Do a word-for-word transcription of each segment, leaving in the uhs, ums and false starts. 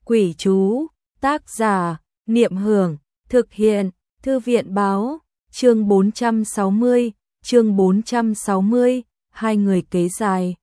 Quỷ chú, tác giả, Niệm Hưởng, thực hiện, Thư viện báo, chương bốn trăm sáu mươi, chương bốn trăm sáu mươi, hai người kế dài.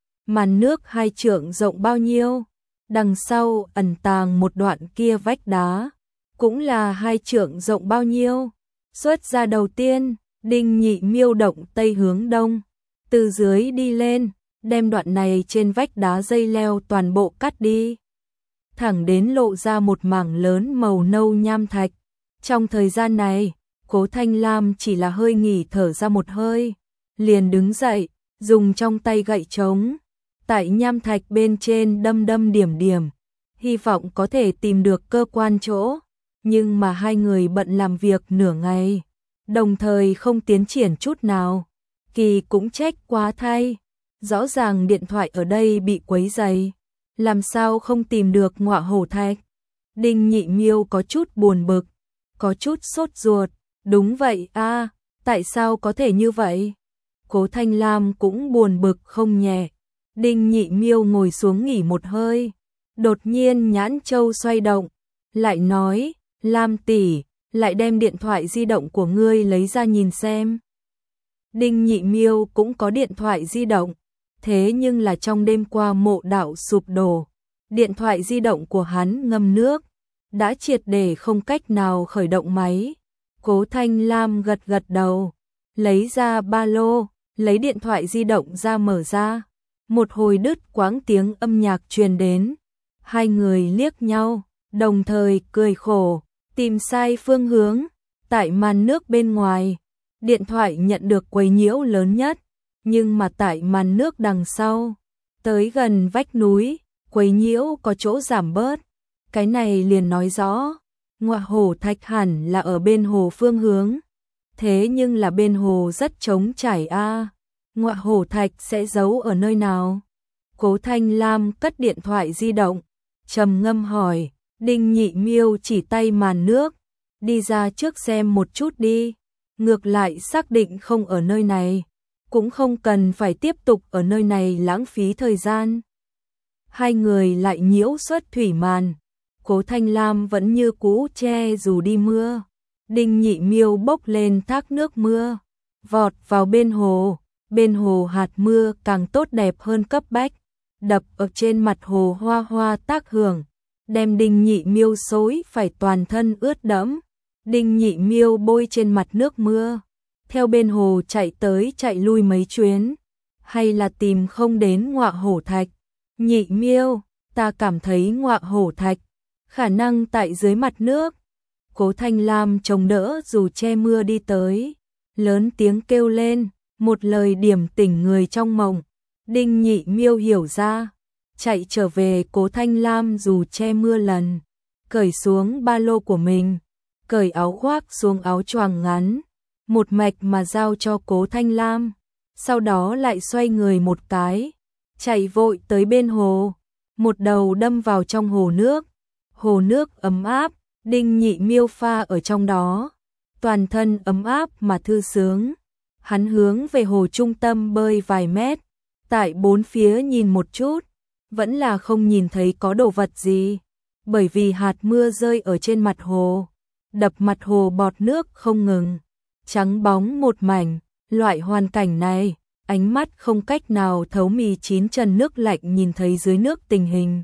Màn nước hai trượng rộng bao nhiêu, đằng sau ẩn tàng một đoạn kia vách đá, cũng là hai trượng rộng bao nhiêu. Xuất ra đầu tiên, Đinh Nhị Miêu động tây hướng đông, từ dưới đi lên, đem đoạn này trên vách đá dây leo toàn bộ cắt đi, thẳng đến lộ ra một mảng lớn màu nâu nham thạch. Trong thời gian này, Cố Thanh Lam chỉ là hơi nghỉ thở ra một hơi, liền đứng dậy, dùng trong tay gậy trống, tại nham thạch bên trên đâm đâm điểm điểm, hy vọng có thể tìm được cơ quan chỗ, nhưng mà hai người bận làm việc nửa ngày, đồng thời không tiến triển chút nào. Kỳ cũng trách quá thay, rõ ràng điện thoại ở đây bị quấy rầy, làm sao không tìm được ngọa hổ thạch. Đinh Nhị Miêu có chút buồn bực, có chút sốt ruột, đúng vậy a, à, tại sao có thể như vậy? Cố Thanh Lam cũng buồn bực không nhẹ. Đinh Nhị Miêu ngồi xuống nghỉ một hơi, đột nhiên nhãn châu xoay động, lại nói, Lam tỷ, lại đem điện thoại di động của ngươi lấy ra nhìn xem. Đinh Nhị Miêu cũng có điện thoại di động, thế nhưng là trong đêm qua mộ đạo sụp đổ, điện thoại di động của hắn ngâm nước, đã triệt để không cách nào khởi động máy. Cố Thanh Lam gật gật đầu, lấy ra ba lô, lấy điện thoại di động ra mở ra. Một hồi đứt quãng tiếng âm nhạc truyền đến, hai người liếc nhau, đồng thời cười khổ, tìm sai phương hướng. Tại màn nước bên ngoài, điện thoại nhận được quấy nhiễu lớn nhất, nhưng mà tại màn nước đằng sau, tới gần vách núi, quấy nhiễu có chỗ giảm bớt. Cái này liền nói rõ, ngọa hổ thạch hẳn là ở bên hồ phương hướng, thế nhưng là bên hồ rất trống trải a. À. Ngọa hổ thạch sẽ giấu ở nơi nào? Cố Thanh Lam cất điện thoại di động, trầm ngâm hỏi. Đinh Nhị Miêu chỉ tay màn nước, đi ra trước xem một chút đi, ngược lại xác định không ở nơi này, cũng không cần phải tiếp tục ở nơi này lãng phí thời gian. Hai người lại nhiễu xuất thủy màn, Cố Thanh Lam vẫn như cũ che dù đi mưa. Đinh Nhị Miêu bốc lên thác nước mưa, vọt vào bên hồ. Bên hồ hạt mưa càng tốt đẹp hơn cấp bách, đập ở trên mặt hồ hoa hoa tác hưởng, đem Đinh Nhị Miêu xối phải toàn thân ướt đẫm. Đinh Nhị Miêu bôi trên mặt nước mưa, theo bên hồ chạy tới chạy lui mấy chuyến, hay là tìm không đến ngọa hổ thạch. Nhị Miêu, ta cảm thấy ngọa hổ thạch khả năng tại dưới mặt nước. Cố Thanh Lam chống đỡ dù che mưa đi tới, lớn tiếng kêu lên, một lời điểm tỉnh người trong mộng. Đinh Nhị Miêu hiểu ra, chạy trở về. Cố Thanh Lam dù che mưa lần, cởi xuống ba lô của mình, cởi áo khoác xuống áo choàng ngắn, một mạch mà giao cho Cố Thanh Lam, sau đó lại xoay người một cái, chạy vội tới bên hồ, một đầu đâm vào trong hồ nước. Hồ nước ấm áp, Đinh Nhị Miêu pha ở trong đó, toàn thân ấm áp mà thư sướng. Hắn hướng về hồ trung tâm bơi vài mét, tại bốn phía nhìn một chút, vẫn là không nhìn thấy có đồ vật gì, bởi vì hạt mưa rơi ở trên mặt hồ, đập mặt hồ bọt nước không ngừng, trắng bóng một mảnh. Loại hoàn cảnh này, ánh mắt không cách nào thấu mì chín trần nước lạnh nhìn thấy dưới nước tình hình.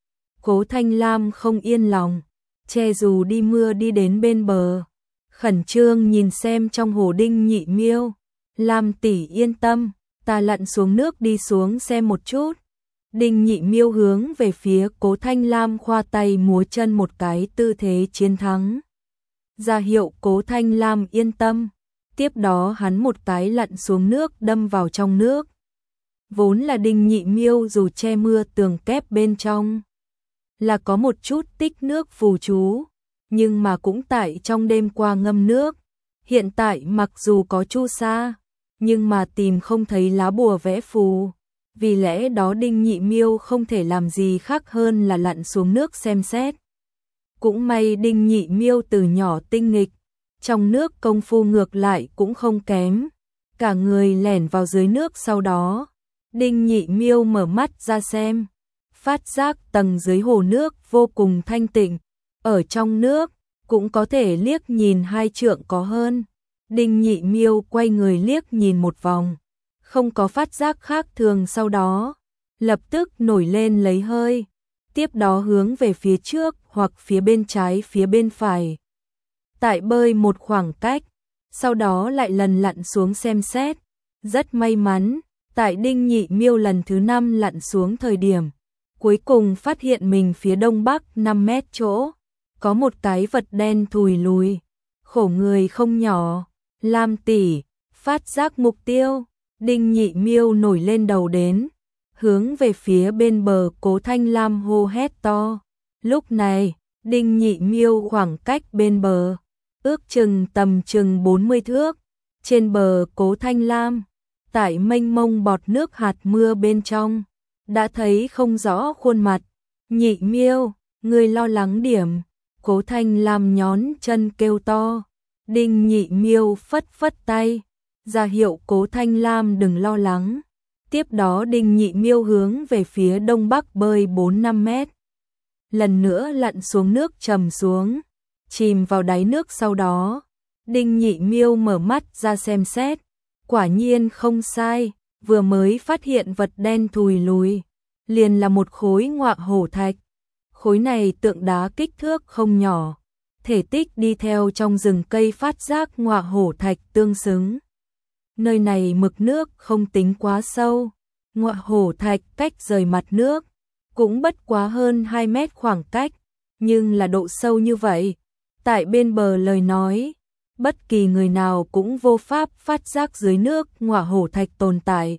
Cố Thanh Lam không yên lòng, che dù đi mưa đi đến bên bờ, khẩn trương nhìn xem trong hồ. Đinh Nhị Miêu, Lam tỷ yên tâm, ta lặn xuống nước đi xuống xem một chút. Đinh Nhị Miêu hướng về phía Cố Thanh Lam khoa tay múa chân một cái tư thế chiến thắng, ra hiệu Cố Thanh Lam yên tâm. Tiếp đó hắn một cái lặn xuống nước đâm vào trong nước. Vốn là Đinh Nhị Miêu dù che mưa tường kép bên trong là có một chút tích nước phù chú, nhưng mà cũng tại trong đêm qua ngâm nước. Hiện tại mặc dù có chu sa, nhưng mà tìm không thấy lá bùa vẽ phù, vì lẽ đó Đinh Nhị Miêu không thể làm gì khác hơn là lặn xuống nước xem xét. Cũng may Đinh Nhị Miêu từ nhỏ tinh nghịch, trong nước công phu ngược lại cũng không kém, cả người lẻn vào dưới nước. Sau đó Đinh Nhị Miêu mở mắt ra xem, phát giác tầng dưới hồ nước vô cùng thanh tịnh, ở trong nước cũng có thể liếc nhìn hai trượng có hơn. Đinh Nhị Miêu quay người liếc nhìn một vòng, không có phát giác khác thường, sau đó lập tức nổi lên lấy hơi, tiếp đó hướng về phía trước hoặc phía bên trái phía bên phải. Tại bơi một khoảng cách, sau đó lại lần lặn xuống xem xét. Rất may mắn, tại Đinh Nhị Miêu lần thứ năm lặn xuống thời điểm, cuối cùng phát hiện mình phía đông bắc năm mét chỗ, có một cái vật đen thùi lùi, khổ người không nhỏ. Lam tỷ, phát giác mục tiêu, Đinh Nhị Miêu nổi lên đầu đến, hướng về phía bên bờ Cố Thanh Lam hô hét to. Lúc này, Đinh Nhị Miêu khoảng cách bên bờ, ước chừng tầm chừng bốn mươi thước, trên bờ Cố Thanh Lam, tại mênh mông bọt nước hạt mưa bên trong, đã thấy không rõ khuôn mặt. Nhị Miêu, người lo lắng điểm, Cố Thanh Lam nhón chân kêu to. Đinh Nhị Miêu phất phất tay, ra hiệu Cố Thanh Lam đừng lo lắng. Tiếp đó Đinh Nhị Miêu hướng về phía đông bắc bơi bốn năm mét. Lần nữa lặn xuống nước trầm xuống, chìm vào đáy nước, sau đó Đinh Nhị Miêu mở mắt ra xem xét. Quả nhiên không sai, vừa mới phát hiện vật đen thùi lùi, liền là một khối ngọa hổ thạch. Khối này tượng đá kích thước không nhỏ, thể tích đi theo trong rừng cây phát giác ngọa hổ thạch tương xứng. Nơi này mực nước không tính quá sâu, ngọa hổ thạch cách rời mặt nước cũng bất quá hơn hai mét khoảng cách, nhưng là độ sâu như vậy, tại bên bờ lời nói, bất kỳ người nào cũng vô pháp phát giác dưới nước ngọa hổ thạch tồn tại.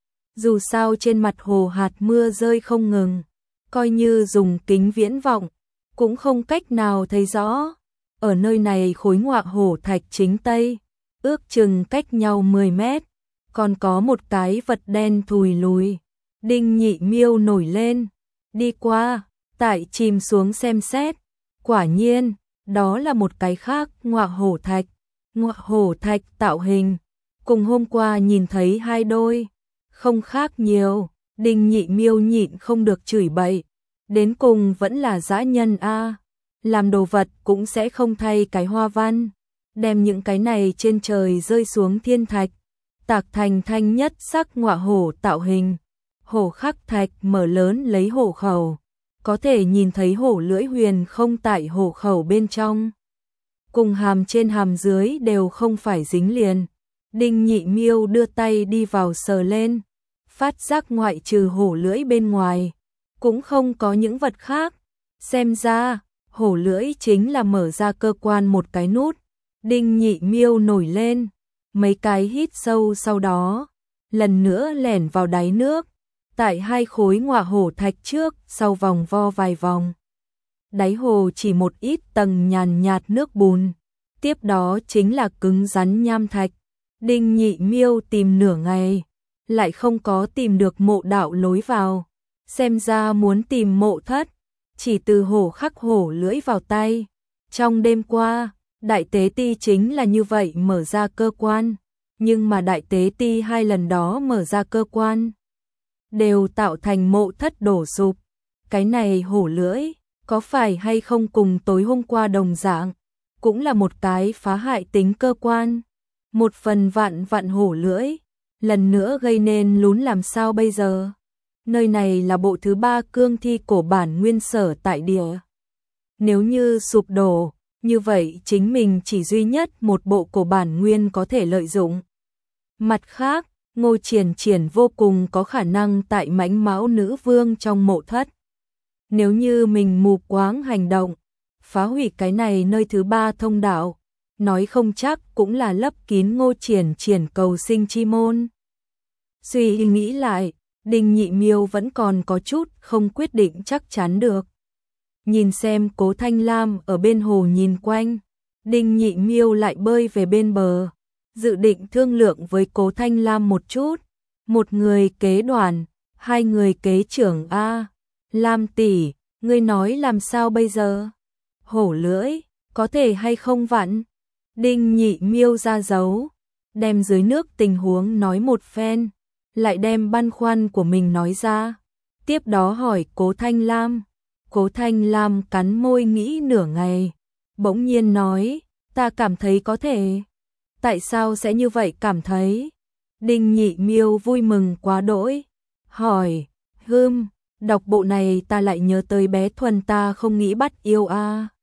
Dù sao trên mặt hồ hạt mưa rơi không ngừng, coi như dùng kính viễn vọng cũng không cách nào thấy rõ. Ở nơi này khối ngọa hổ thạch chính tây, ước chừng cách nhau mười mét, còn có một cái vật đen thùi lùi. Đinh Nhị Miêu nổi lên, đi qua, tại chìm xuống xem xét. Quả nhiên, đó là một cái khác ngọa hổ thạch. Ngọa hổ thạch tạo hình, cùng hôm qua nhìn thấy hai đôi, không khác nhiều. Đinh Nhị Miêu nhịn không được chửi bậy, đến cùng vẫn là dã nhân a, làm đồ vật cũng sẽ không thay cái hoa văn, đem những cái này trên trời rơi xuống thiên thạch, tạc thành thanh nhất sắc ngọa hổ tạo hình. Hổ khắc thạch mở lớn lấy hổ khẩu, có thể nhìn thấy hổ lưỡi huyền không tại hổ khẩu bên trong, cùng hàm trên hàm dưới đều không phải dính liền. Đinh Nhị Miêu đưa tay đi vào sờ lên, phát giác ngoại trừ hổ lưỡi bên ngoài, cũng không có những vật khác. Xem ra, hổ lưỡi chính là mở ra cơ quan một cái nút. Đinh Nhị Miêu nổi lên, mấy cái hít sâu, sau đó lần nữa lẻn vào đáy nước, tại hai khối ngọa hổ thạch trước sau vòng vo vài vòng. Đáy hồ chỉ một ít tầng nhàn nhạt nước bùn, tiếp đó chính là cứng rắn nham thạch. Đinh Nhị Miêu tìm nửa ngày, lại không có tìm được mộ đạo lối vào. Xem ra muốn tìm mộ thất, chỉ từ hổ khắc hổ lưỡi vào tay. Trong đêm qua, Đại Tế Ti chính là như vậy mở ra cơ quan, nhưng mà Đại Tế Ti hai lần đó mở ra cơ quan đều tạo thành mộ thất đổ sụp. Cái này hổ lưỡi, có phải hay không cùng tối hôm qua đồng dạng, cũng là một cái phá hại tính cơ quan. Một phần vạn vạn hổ lưỡi, lần nữa gây nên lún làm sao bây giờ? Nơi này là bộ thứ ba cương thi cổ bản nguyên sở tại địa. Nếu như sụp đổ, như vậy chính mình chỉ duy nhất một bộ cổ bản nguyên có thể lợi dụng. Mặt khác, Ngô Triển Triển vô cùng có khả năng tại Mãnh Mão Nữ Vương trong mộ thất. Nếu như mình mù quáng hành động, phá hủy cái này nơi thứ ba thông đạo, nói không chắc cũng là lấp kín Ngô Triển Triển cầu sinh chi môn. Suy nghĩ lại, Đinh Nhị Miêu vẫn còn có chút không quyết định chắc chắn được. Nhìn xem Cố Thanh Lam ở bên hồ nhìn quanh, Đinh Nhị Miêu lại bơi về bên bờ, dự định thương lượng với Cố Thanh Lam một chút. Một người kế đoàn, hai người kế trưởng a. Lam tỷ, ngươi nói làm sao bây giờ? Hổ lưỡi, có thể hay không vặn? Đinh Nhị Miêu ra dấu, đem dưới nước tình huống nói một phen, lại đem băn khoăn của mình nói ra. tiếp đó hỏi Cố Thanh Lam. Cố Thanh Lam cắn môi nghĩ nửa ngày, bỗng nhiên nói, ta cảm thấy có thể. Tại sao sẽ như vậy cảm thấy? Đinh Nhị Miêu vui mừng quá đỗi, hỏi, hưm, đọc bộ này ta lại nhớ tới bé Thuần ta không nghĩ bắt yêu a.